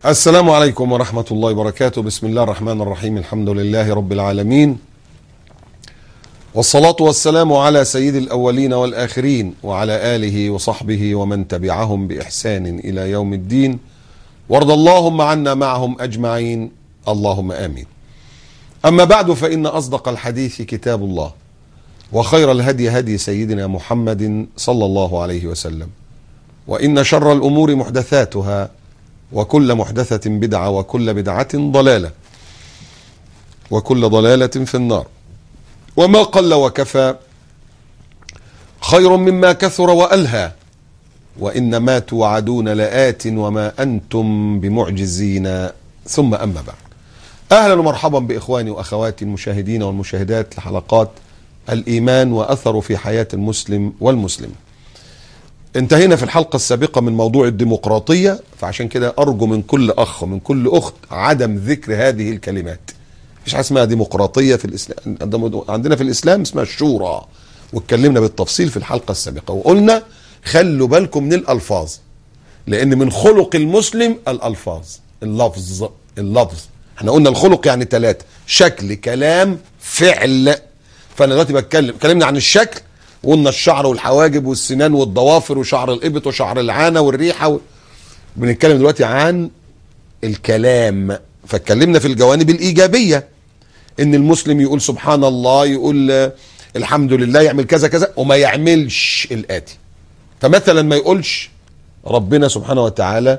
السلام عليكم ورحمة الله وبركاته. بسم الله الرحمن الرحيم. الحمد لله رب العالمين، والصلاة والسلام على سيد الأولين والآخرين وعلى آله وصحبه ومن تبعهم بإحسان إلى يوم الدين، وارض اللهم عنا معهم أجمعين، اللهم آمين. أما بعد، فإن أصدق الحديث كتاب الله، وخير الهدي هدي سيدنا محمد صلى الله عليه وسلم، وإن شر الأمور محدثاتها، وكل محدثة بدعة، وكل بدعة ضلالة، وكل ضلالة في النار. وما قل وكفى خير مما كثر وألهى، وإنما توعدون لآت وما أنتم بمعجزين. ثم أما بعد، أهلا ومرحبا بإخواني وأخواتي المشاهدين والمشاهدات لحلقات الإيمان وأثره في حياة المسلم والمسلم. انتهينا في الحلقة السابقة من موضوع الديمقراطية، فعشان كده أرجو من كل أخ ومن كل أخت عدم ذكر هذه الكلمات. مفيش حاجة اسمها ديمقراطية في الإسلام، عندنا في الإسلام اسمها الشورى، واتكلمنا بالتفصيل في الحلقة السابقة، وقلنا خلوا بالكم من الألفاظ، لأن من خلق المسلم الألفاظ، اللفظ. احنا قلنا الخلق يعني 3: شكل، كلام، فعل. فأنا دلوقتي اتكلمنا عن الشكل، وقلنا الشعر والحواجب والسنان والضوافر وشعر الإبط وشعر العانة والريحة بنتكلم دلوقتي عن الكلام. فاتكلمنا في الجوانب الإيجابية، إن المسلم يقول سبحان الله، يقول الحمد لله، يعمل كذا كذا، وما يعملش الآتي. فمثلا ما يقولش ربنا سبحانه وتعالى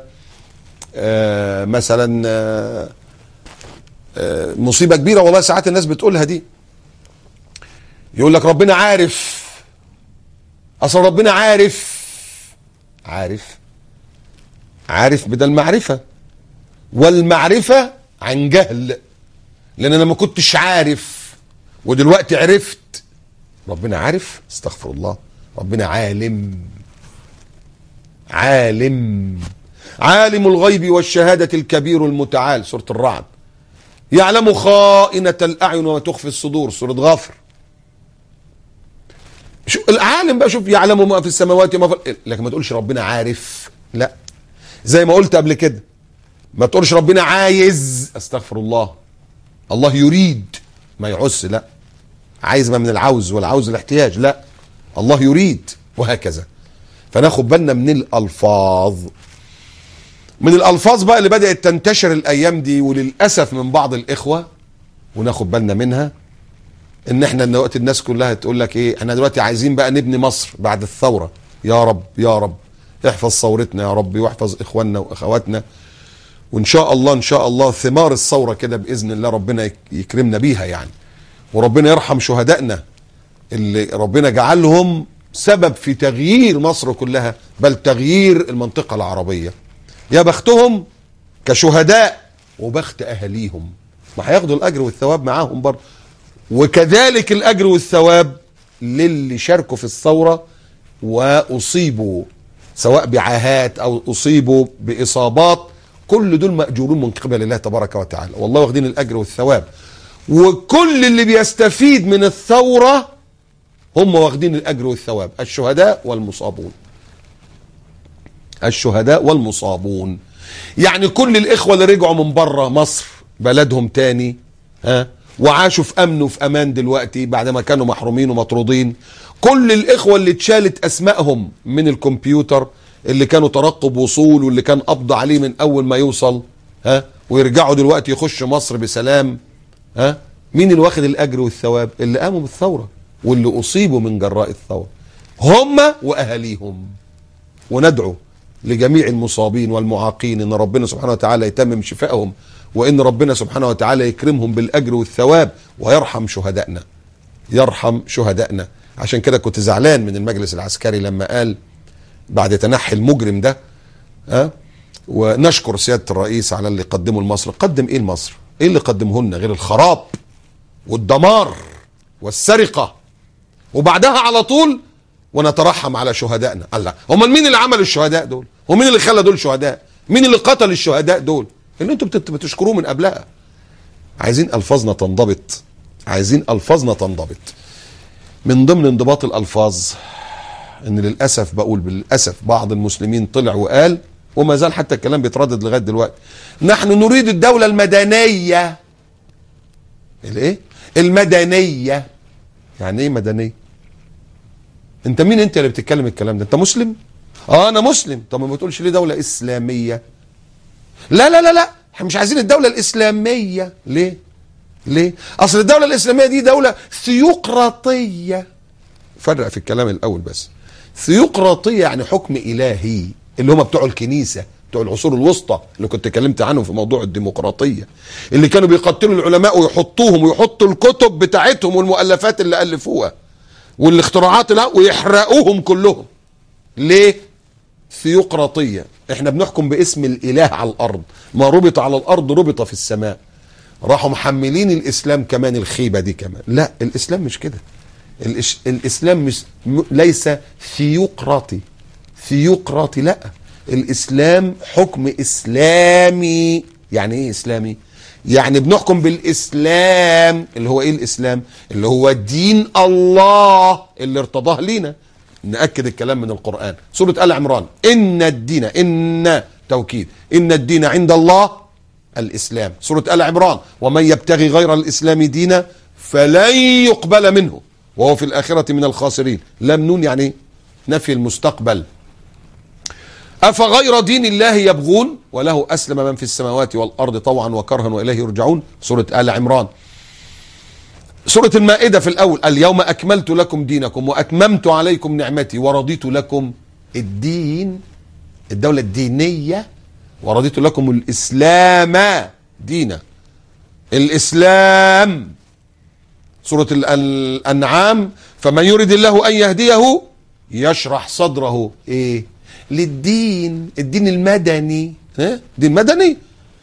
مثلا مصيبة كبيرة، والله ساعات الناس بتقولها دي، يقول لك ربنا عارف، اصل ربنا عارف بدل معرفة، والمعرفة عن جهل، لان انا ما كنتش عارف ودلوقتي عرفت. ربنا عارف، استغفر الله. ربنا عالم الغيب والشهادة الكبير المتعال، سورة الرعد. يعلم خائنة الأعين وما تخفي الصدور، سورة غافر. شو العالم بقى، شوف، يعلم ما في السماوات وما في، لكن ما تقولش ربنا عارف، لا. زي ما قلت قبل كده، ما تقولش ربنا عايز، استغفر الله. الله يريد، ما يعوز، لا. عايز ما من العوز، والعوز الاحتياج، لا. الله يريد، وهكذا. فناخد بالنا من الألفاظ. من الألفاظ بقى اللي بدأت تنتشر الأيام دي، وللأسف من بعض الإخوة، وناخد بالنا منها، ان احنا دلوقتي الناس كلها تقول لك ايه، احنا دلوقتي عايزين بقى نبني مصر بعد الثورة. يا رب يا رب احفظ ثورتنا يا رب، واحفظ اخواننا واخواتنا، وان شاء الله ثمار الثورة كده باذن الله ربنا يكرمنا بيها يعني، وربنا يرحم شهدائنا اللي ربنا جعلهم سبب في تغيير مصر كلها، بل تغيير المنطقة العربية. يا بختهم كشهداء، وبخت اهاليهم، ما هياخدوا الاجر والثواب معاهم برضه. وكذلك الأجر والثواب للي شاركوا في الثورة وأصيبوا سواء بعاهات أو أصيبوا بإصابات، كل دول مأجورون من قبل الله تبارك وتعالى، والله واخدين الأجر والثواب. وكل اللي بيستفيد من الثورة هم واخدين الأجر والثواب، الشهداء والمصابون. يعني كل الإخوة اللي رجعوا من بره مصر بلدهم تاني، وعاشوا في امن وفي امان دلوقتي بعد ما كانوا محرومين ومطرودين، كل الاخوة اللي اتشالت اسمائهم من الكمبيوتر، اللي كانوا ترقب وصول واللي كان قبض عليه من اول ما يوصل، ويرجعوا دلوقتي يخشوا مصر بسلام، مين اللي واخد الاجر والثواب؟ اللي قاموا بالثورة واللي اصيبوا من جراء الثورة، هم واهاليهم. وندعو لجميع المصابين والمعاقين ان ربنا سبحانه وتعالى يتمم شفائهم، وإن ربنا سبحانه وتعالى يكرمهم بالأجر والثواب، ويرحم شهدائنا. عشان كده كنت زعلان من المجلس العسكري لما قال بعد تنحي المجرم ده، ونشكر سيادة الرئيس على اللي قدمه لمصر. قدم ايه لمصر؟ ايه اللي قدمه لنا غير الخراب والدمار والسرقة؟ وبعدها على طول ونترحم على شهدائنا. الله، هم مين اللي عمل الشهداء دول؟ ومين اللي خلى دول شهداء؟ مين اللي قتل الشهداء دول اللي انتوا بتشكروه من قبلها؟ عايزين الفاظنا تنضبط. من ضمن انضباط الالفاظ ان للاسف، بقول بالاسف، بعض المسلمين طلع وقال وما زال حتى الكلام بيتردد لغاية دلوقتي. نحن نريد الدولة المدنية. الايه؟ المدنية. يعني ايه مدنية؟ انت مين انت اللي بتتكلم الكلام ده؟ انت مسلم؟ انا مسلم. طب ما بتقولش ليه دولة اسلامية؟ لا لا لا لا، احنا مش عايزين الدولة الاسلامية. ليه؟ ليه؟ اصل الدولة الاسلامية دي دولة ثيوقراطية. فرق في الكلام الاول بس. ثيوقراطية يعني حكم الهي، اللي هم بتوع الكنيسة، بتوع العصور الوسطى اللي كنت اتكلمت عنهم في موضوع الديمقراطية، اللي كانوا بيقتلوا العلماء ويحطوهم ويحطوا الكتب بتاعتهم والمؤلفات اللي ألفوها والاختراعات ويحرقوهم كلهم. ليه؟ ثيوقراطية. احنا بنحكم باسم الاله على الارض، ما ربط على الارض ربط في السماء. راحوا محملين الاسلام كمان الخيبة دي كمان. لا، الاسلام مش كده. الاسلام مش ليس ثيوقراطي. ثيوقراطي لا، الاسلام حكم اسلامي. يعني ايه اسلامي؟ يعني بنحكم بالاسلام. اللي هو ايه الاسلام؟ اللي هو دين الله اللي ارتضاه لينا. نأكد الكلام من القرآن، سورة آل عمران، إن الدين، إن توكيد، إن الدين عند الله الإسلام. سورة آل عمران، ومن يبتغي غير الإسلام دينا فلن يقبل منه وهو في الآخرة من الخاسرين. لم نون يعني نفي المستقبل. أفغير دين الله يبغون وله أسلم من في السماوات والأرض طوعا وكرها وإليه يرجعون. سورة آل عمران. سورة المائدة في الأول، اليوم أكملت لكم دينكم وأتممت عليكم نعمتي ورضيت لكم الدين، الدولة الدينية، ورضيت لكم الإسلام دينا. الإسلام. سورة الأنعام، فمن يريد الله أن يهديه يشرح صدره إيه؟ للدين، الدين المدني. دين مدني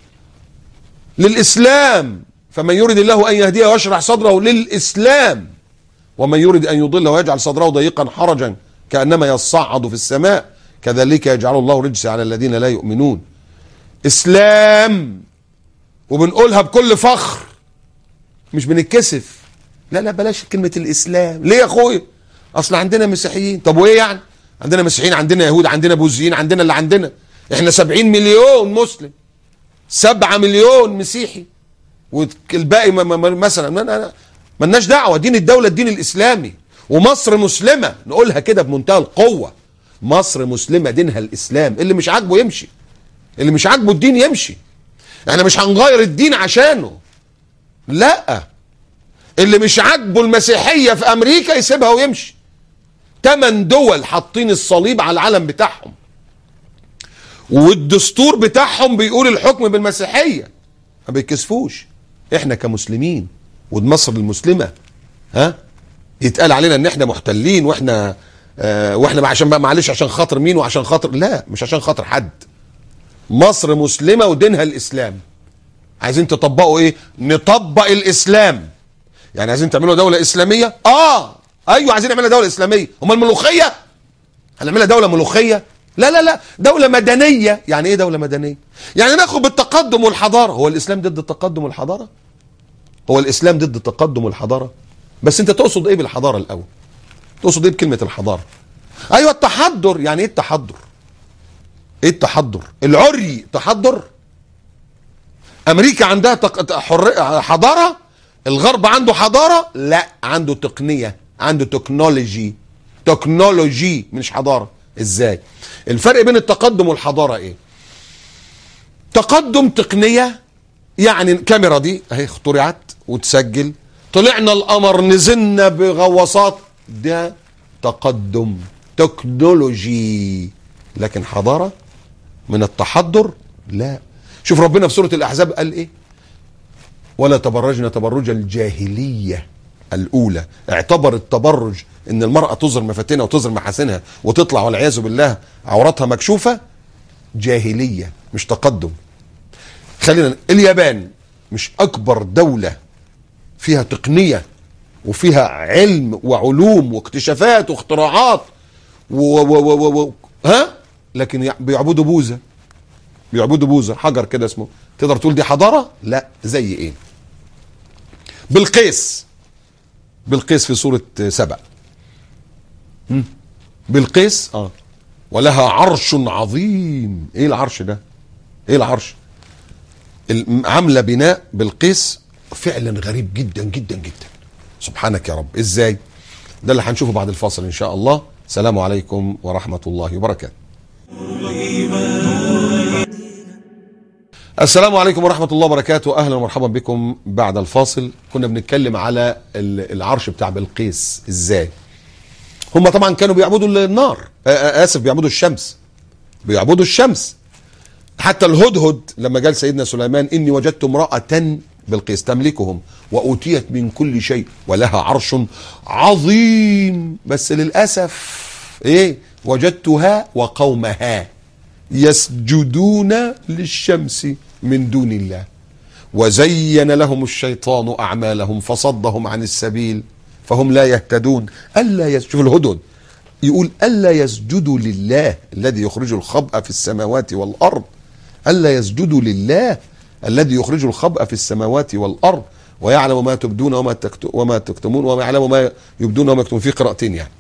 للإسلام. فمن يريد الله أن يهديه ويشرح صدره للإسلام، ومن يريد أن يضله ويجعل صدره ضيقا حرجا كأنما يصعد في السماء كذلك يجعل الله رجس على الذين لا يؤمنون. إسلام. وبنقولها بكل فخر، مش بنتكسف. لا لا، بلاش كلمة الإسلام. ليه يا أخوي؟ أصل عندنا مسيحيين. طب وإيه يعني؟ عندنا مسيحيين، عندنا يهود، عندنا بوذيين، عندنا اللي عندنا. إحنا 70 مليون مسلم، 7 مليون مسيحي، والباقي مثلا مالناش دعوه. دين الدوله الدين الاسلامي، ومصر مسلمه. نقولها كده بمنتهى القوه، مصر مسلمه دينها الاسلام. اللي مش عاجبه يمشي، اللي مش عاجبه الدين يمشي. احنا مش هنغير الدين عشانه، لا. اللي مش عاجبه المسيحيه في امريكا يسيبها ويمشي. 8 دول حاطين الصليب على العلم بتاعهم، والدستور بتاعهم بيقول الحكم بالمسيحيه، ما بيتكسفوش. احنا كمسلمين ومصر المسلمه يتقال علينا ان احنا محتلين، واحنا عشان بقى معلش عشان خاطر مين وعشان خاطر، لا، مش عشان خاطر حد. مصر مسلمه ودينها الاسلام. عايزين تطبقوا ايه؟ نطبق الاسلام. يعني عايزين تعملوا دوله اسلاميه؟ ايوه عايزين نعملها دوله اسلاميه. امال الملوخيه هنعملها دوله ملوخيه؟ لا لا لا، دولة مدنية. يعني ايه دولة مدنية؟ يعني ناخد بالتقدم والحضارة. هو الاسلام ضد التقدم والحضارة؟ هو الاسلام ضد التقدم والحضارة؟ بس انت تقصد ايه بالحضارة الاول؟ تقصد ايه بكلمة الحضارة؟ ايوه التحضر. يعني ايه التحضر؟ ايه التحضر؟ العري تحضر؟ امريكا عندها حضارة؟ الغرب عنده حضارة؟ لا، عنده تقنية، عنده تكنولوجي مش حضارة. ازاي؟ الفرق بين التقدم والحضارة ايه؟ تقدم تقنية، يعني الكاميرا دي اهي اخترعت وتسجل، طلعنا القمر، نزلنا بغواصات، ده تقدم تكنولوجي. لكن حضارة من التحضر لا. شوف ربنا في سورة الأحزاب قال ايه؟ ولا تبرجنا تبرج الجاهلية الأولى. اعتبر التبرج ان المرأة تظهر مفاتنها وتظهر محاسنها وتطلع والعياذ بالله عوراتها مكشوفة جاهلية، مش تقدم. خلينا، اليابان مش أكبر دولة فيها تقنية وفيها علم وعلوم واكتشافات واختراعات لكن بيعبدوا بوذا. بيعبدوا بوذا، حجر كده اسمه. تقدر تقول دي حضارة؟ لا. زي ايه؟ بلقيس في سورة سبأ. بلقيس ولها عرش عظيم. ايه العرش ده؟ ايه العرش؟ عامله بناء بلقيس فعلا غريب جدا جدا جدا. سبحانك يا رب. ازاي؟ ده اللي هنشوفه بعد الفاصل ان شاء الله. السلام عليكم ورحمه الله وبركاته. السلام عليكم ورحمة الله وبركاته. أهلا ومرحبا بكم بعد الفاصل. كنا بنتكلم على العرش بتاع بلقيس. إزاي؟ هم طبعا كانوا بيعبدوا النار، آسف، بيعبدوا الشمس. بيعبدوا الشمس. حتى الهدهد لما قال سيدنا سليمان إني وجدت امرأة بلقيس تملكهم وأوتيت من كل شيء ولها عرش عظيم، بس للأسف إيه؟ وجدتها وقومها يسجدون للشمس من دون الله وزين لهم الشيطان أعمالهم فصدهم عن السبيل فهم لا يهتدون. شوف الهدهد يقول ألا يسجدوا لله الذي يخرج الخبأ في السماوات والأرض. ألا يسجدوا لله الذي يخرج الخبأ في السماوات والأرض ويعلم ما تبدون وما تكتمون وما يعلم ما يبدون وما يكتمون، في قراءتين يعني.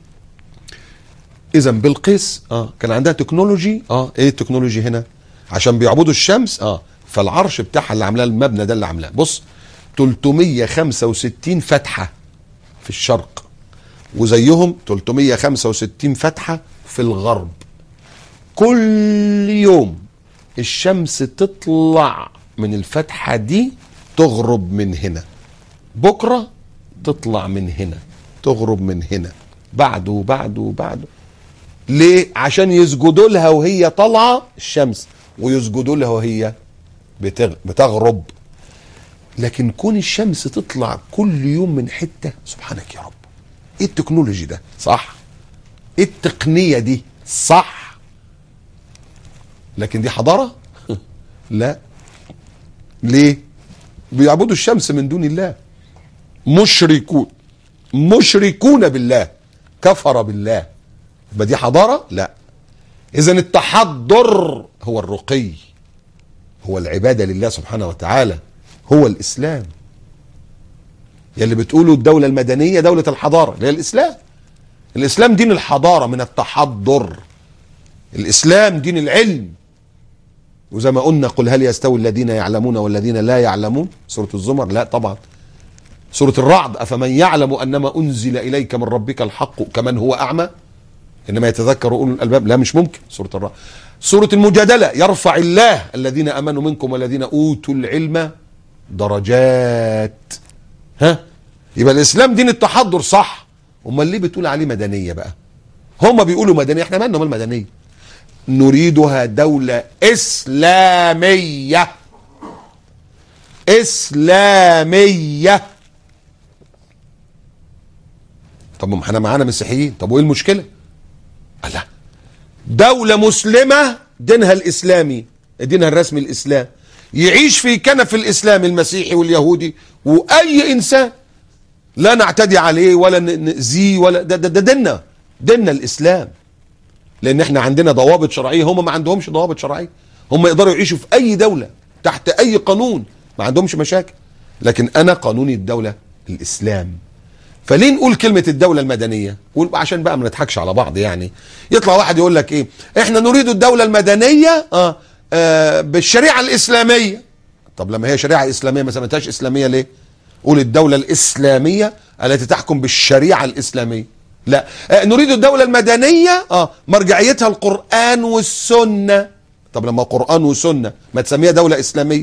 اذا بلقيس كان عندها تكنولوجي. ايه التكنولوجي هنا؟ عشان بيعبدوا الشمس فالعرش بتاعها اللي عاملاه، المبنى ده اللي عاملاه، بص 365 فتحه في الشرق وزيهم 365 فتحه في الغرب. كل يوم الشمس تطلع من الفتحه دي تغرب من هنا، بكره تطلع من هنا تغرب من هنا، بعده. ليه؟ عشان يسجدوا لها وهي طالعه الشمس ويسجدوا لها وهي بتغرب. لكن كون الشمس تطلع كل يوم من حته، سبحانك يا رب. ايه التكنولوجي ده؟ صح. ايه التقنيه دي؟ صح. لكن دي حضاره؟ لا. ليه؟ بيعبدوا الشمس من دون الله. مشركون بالله، كفر بالله. يبقى دي حضاره؟ لا. اذا التحضر هو الرقي، هو العباده لله سبحانه وتعالى، هو الاسلام. يلي بتقولوا الدوله المدنيه دوله الحضاره اللي هي الاسلام. الاسلام دين الحضاره من التحضر. الاسلام دين العلم. وزي ما قلنا قل هل يستوي الذين يعلمون والذين لا يعلمون، سوره الزمر. لا طبعا. سوره الرعد افمن يعلم انما انزل اليك من ربك الحق كمن هو اعمى انما يتذكر اولو الالباب. لا مش ممكن. سوره الرعد. سوره المجادله يرفع الله الذين امنوا منكم والذين اوتوا العلم درجات. يبقى الاسلام دين التحضر، صح. امال ليه بتقول عليه مدنيه بقى؟ هم بيقولوا مدنيه، احنا مالنا مال المدنيه؟ نريدها دوله اسلاميه. طب ما احنا معانا مسيحيين، طب وايه المشكله؟ لا، دولة مسلمة دينها الإسلامي، دينها الرسمي الإسلام، يعيش في كنف الإسلام المسيحي واليهودي وأي إنسان، لا نعتدي عليه ولا نأذيه ولا ده ديننا الإسلام. لأن احنا عندنا ضوابط شرعية، هم ما عندهمش ضوابط شرعية. هم يقدروا يعيشوا في أي دولة تحت أي قانون، ما عندهمش مشاكل. لكن أنا قانوني الدولة الإسلام. فليه نقول كلمة الدولة المدنية؟ عشان بقى ما نضحكش على بعض يعني. يطلع واحد يقول لك ايه؟ احنا نريد الدولة المدنية بالشريعة الإسلامية. طب لما هي شريعة إسلامية ما سميتهاش إسلامية ليه؟ قول الدولة الإسلامية التي تحكم بالشريعة الإسلامية. لا، نريد الدولة المدنية مرجعيتها القرآن والسنة. طب لما قرآن وسنة ما تسميها دولة إسلامية؟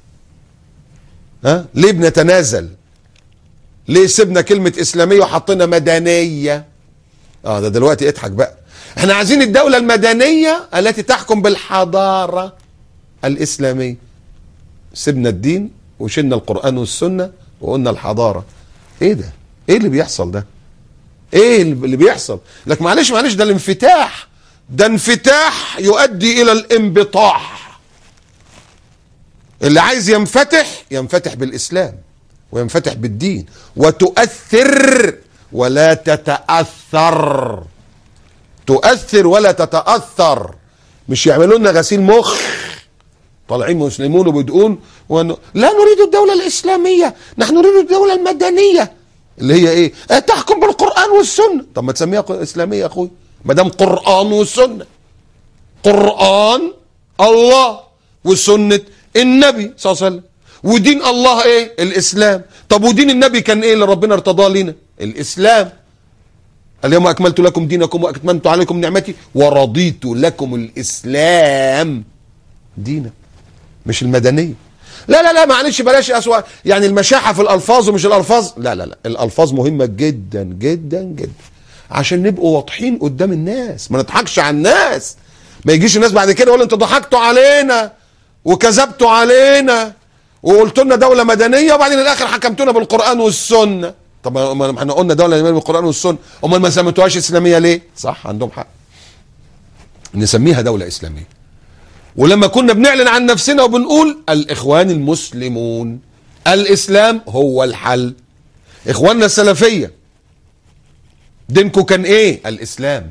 ليه بنتنازل؟ ليه سيبنا كلمة إسلامية وحطينا مدنية؟ ده دلوقتي اضحك بقى. احنا عايزين الدولة المدنية التي تحكم بالحضارة الإسلامية. سيبنا الدين وشلنا القرآن والسنة وقلنا الحضارة. ايه ده؟ ايه اللي بيحصل ده؟ ايه اللي بيحصل؟ لك معلش ده الانفتاح، ده انفتاح يؤدي إلى الانبطاح. اللي عايز ينفتح بالإسلام وينفتح بالدين وتؤثر ولا تتأثر. تؤثر ولا تتأثر. مش يعملوا لنا غسيل مخ، طالعين مسلمون وبيدقون لا نريد الدولة الإسلامية، نحن نريد الدولة المدنية اللي هي ايه؟ تحكم بالقرآن والسنة. طب ما تسميها إسلامية يا أخوي، ما دام قرآن والسنة، قرآن الله وسنة النبي صلى الله عليه وسلم، ودين الله ايه؟ الاسلام. طب ودين النبي كان ايه اللي ربنا ارتضاه لنا؟ الاسلام. اليوم اكملت لكم دينكم واتممت عليكم نعمتي ورضيت لكم الاسلام دينا، مش المدنيه. لا لا لا معلش بلاش اسوأ يعني المشاحه في الالفاظ ومش الالفاظ، لا لا لا، الالفاظ مهمه جدا جدا جدا عشان نبقوا واضحين قدام الناس، ما نضحكش على الناس. ما يجيش الناس بعد كده يقول انتوا ضحكتوا علينا وكذبتوا علينا وقلتوا لنا دوله مدنيه وبعدين الاخر حكمتونا بالقران والسنه. طب ما احنا قلنا دوله مدنيه بالقران والسنه، امال ما سميتوهاش اسلاميه ليه؟ صح، عندهم حق نسميها دوله اسلاميه. ولما كنا بنعلن عن نفسنا وبنقول الاخوان المسلمون الاسلام هو الحل، اخواننا السلفيه دينكم كان ايه؟ الاسلام.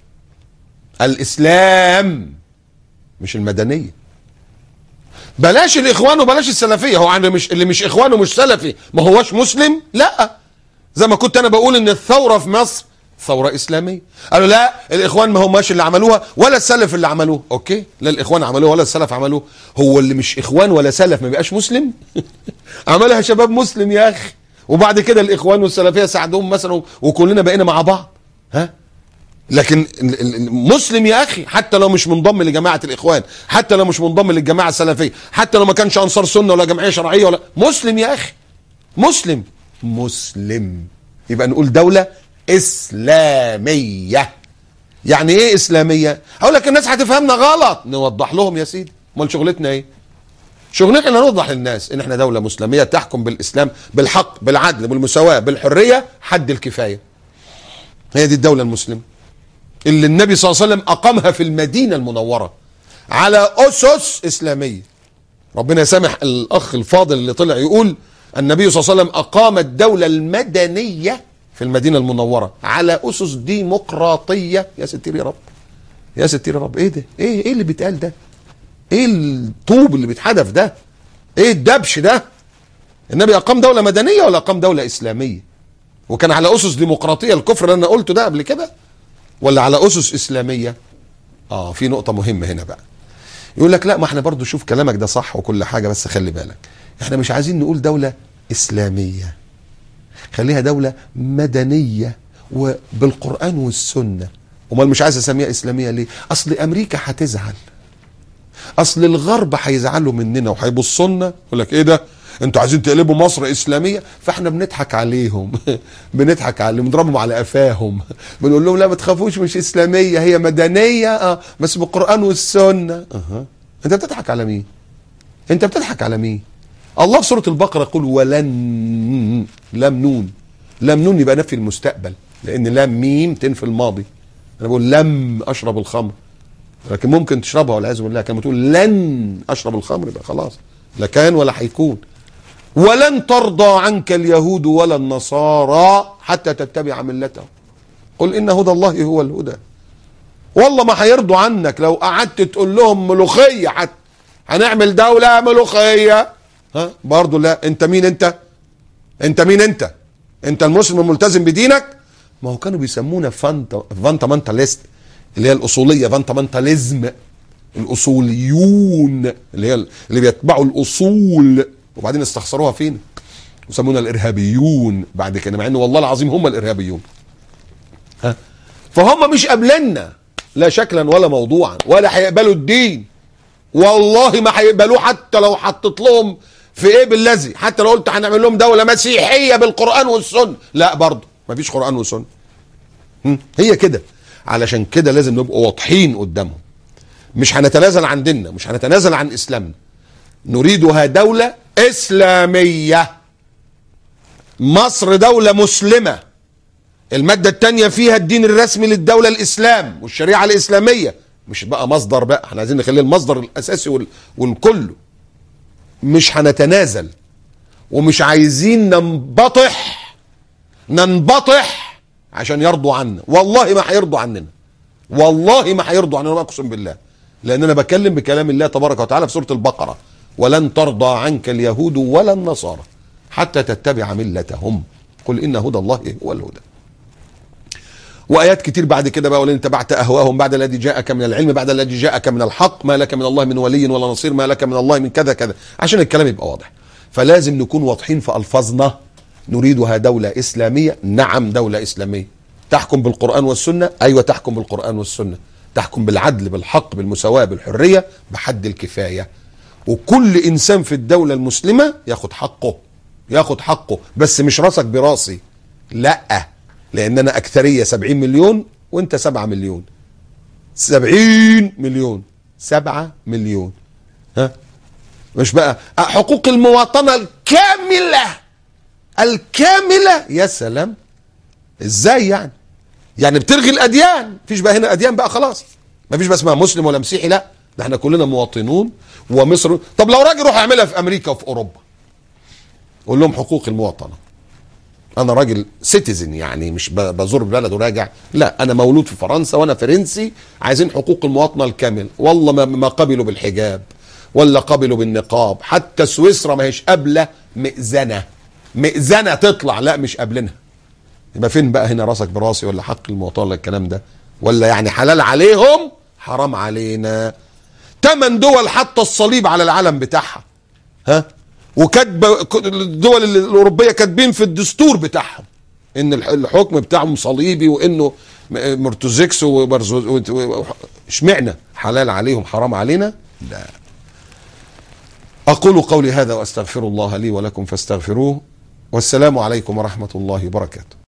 الاسلام مش المدنيه. بلاش الاخوان وبلاش السلفيه، هو يعني مش اللي مش اخوان ومش سلفي ما هوش مسلم؟ لا، زي ما كنت انا بقول ان الثوره في مصر ثوره اسلاميه، قالوا لا الاخوان ما هماش اللي عملوها ولا السلف اللي عملوها. اوكي، لا الاخوان عملوها ولا السلف عملوه، هو اللي مش اخوان ولا سلف ما بيبقاش مسلم؟ عملها شباب مسلم يا اخي، وبعد كده الاخوان والسلفيه ساعدوهم مثلا وكلنا بقينا مع بعض. ها، لكن مسلم يا اخي حتى لو مش منضم لجماعه الاخوان، حتى لو مش منضم للجماعه السلفيه، حتى لو ما كانش انصار سنه ولا جمعيه شرعيه ولا، مسلم يا اخي، مسلم. مسلم يبقى نقول دوله اسلاميه. يعني ايه اسلاميه؟ هقول لك الناس هتفهمنا غلط، نوضح لهم يا سيدي. امال شغلتنا ايه؟ شغلتنا نوضح للناس ان احنا دوله مسلميه تحكم بالاسلام، بالحق، بالعدل، بالمساواه، بالحريه، حد الكفايه. هي دي الدوله المسلمه اللي النبي صلى الله عليه وسلم اقامها في المدينه المنوره على اسس اسلاميه. ربنا يسامح الاخ الفاضل اللي طلع يقول النبي صلى الله عليه وسلم اقام الدوله المدنيه في المدينه المنوره على اسس ديمقراطيه. يا ستير يا رب، يا ستير يا رب، ايه ده؟ ايه اللي بيتقال ده؟ ايه الطوب اللي بيتحدف ده؟ ايه الدبش ده؟ النبي اقام دوله مدنيه ولا اقام دوله اسلاميه؟ وكان على اسس ديمقراطيه الكفر اللي انا قلته ده قبل كده، ولا على اسس اسلاميه؟ في نقطه مهمه هنا بقى. يقول لك لا، ما احنا برضو شوف كلامك ده صح وكل حاجه، بس خلي بالك احنا مش عايزين نقول دوله اسلاميه، خليها دوله مدنيه وبالقران والسنه. امال مش عايز اسميها اسلاميه ليه؟ اصل امريكا هتزعل، اصل الغرب هيزعلوا مننا وهيبصوا لنا يقول لك ايه ده؟ انتوا عايزين تقلبوا مصر اسلاميه؟ فاحنا بنضحك عليهم بنضحك عليهم، بنضربهم على قفاهم، بنقول لهم لا ما تخافوش مش اسلاميه، هي مدنيه بس بالقران والسنه. انت بتضحك على مين؟ انت بتضحك على مين؟ الله في سوره البقره يقول ولن، لام نون، لام نون يبقى نفي المستقبل، لان لام ميم تنفي الماضي. انا بقول لم اشرب الخمر، لكن ممكن تشربها والعياذ بالله. كما تقول لن اشرب الخمر يبقى خلاص لا كان ولا هيكون. ولن ترضى عنك اليهود ولا النصارى حتى تتبع ملتهم قل ان هدى الله هو الهدى. والله ما هيرضوا عنك لو قعدت تقول لهم ملوخيه، حتى هنعمل دوله ملوخيه. برضه لا. انت مين انت؟ انت مين انت؟ انت المسلم الملتزم بدينك؟ ما هو كانوا بيسمونا فانتامنتاليست، اللي هي الاصوليه، فانتامنتاليزم، الاصوليون اللي بيتبعوا الاصول، وبعدين استخسروها فين وسمونا الارهابيون بعد كده، مع انه والله العظيم هم الارهابيون. فهم مش قابلنا لا شكلا ولا موضوعا، ولا هيقبلوا الدين، والله ما هيقبلوه حتى لو حطيت لهم في ايه بالذي، حتى لو قلت هنعمل لهم دوله مسيحيه بالقران والسنه، لا برضه ما فيش قران وسنه. هي كده. علشان كده لازم نبقى واضحين قدامهم، مش هنتنازل عن ديننا، مش هنتنازل عن اسلامنا، نريدها دولة اسلامية. مصر دولة مسلمة، المادة التانية فيها الدين الرسمي للدولة الاسلام والشريعة الاسلامية، مش بقى مصدر، بقى احنا عايزين نخليه المصدر الاساسي والكل. مش هنتنازل ومش عايزين ننبطح عشان يرضوا عنا. والله ما هيرضوا عننا، والله ما هيرضوا عننا، اقسم بالله، لان انا بكلم بكلام الله تبارك وتعالى في سورة البقرة ولن ترضى عنك اليهود ولا النصارى حتى تتبع ملتهم قل ان هدى الله هو الهدى. وايات كتير بعد كده بقى، ولئن اتبعت اهواهم بعد الذي جاءك من العلم بعد الذي جاءك من الحق ما لك من الله من ولي ولا نصير ما لك من الله من كذا كذا، عشان الكلام يبقى واضح. فلازم نكون واضحين في الفاظنا. نريدها دولة اسلامية، نعم دولة اسلامية تحكم بالقرآن والسنة، ايوه تحكم بالقرآن والسنة، تحكم بالعدل بالحق بالمساواة بالحرية بحد الكفاية، وكل انسان في الدولة المسلمة ياخد حقه، ياخد حقه، بس مش راسك براسي، لا، لان انا اكثرية 70 مليون وانت 7 مليون، 70 مليون 7 مليون، ها مش بقى حقوق المواطنة الكاملة يا سلام، ازاي يعني؟ يعني بتلغي الاديان، مفيش بقى هنا اديان بقى خلاص، مفيش بقى اسمها مسلم ولا مسيحي، لا ده احنا كلنا مواطنون ومصر. طب لو راجل روح اعملها في امريكا وفي اوروبا، قول لهم حقوق المواطنة، انا راجل سيتيزن يعني مش بزور بلد وراجع، لا انا مولود في فرنسا وانا فرنسي، عايزين حقوق المواطنة الكامل، والله ما قبلوا بالحجاب ولا قبلوا بالنقاب، حتى سويسرا ما هيش قابله مئذنة تطلع، لا مش قابلينها. يبقى فين بقى هنا راسك براسي ولا حق المواطنة ولا الكلام ده؟ ولا يعني حلال عليهم حرام علينا؟ 8 دول حتى الصليب على العلم بتاعها، ها، وكاتبه الدول الاوروبيه كاتبين في الدستور بتاعهم ان الحكم بتاعهم صليبي، وانه مرتزكس اشمعنى حلال عليهم حرام علينا؟ لا. اقول قولي هذا واستغفر الله لي ولكم فاستغفروه، والسلام عليكم ورحمه الله وبركاته.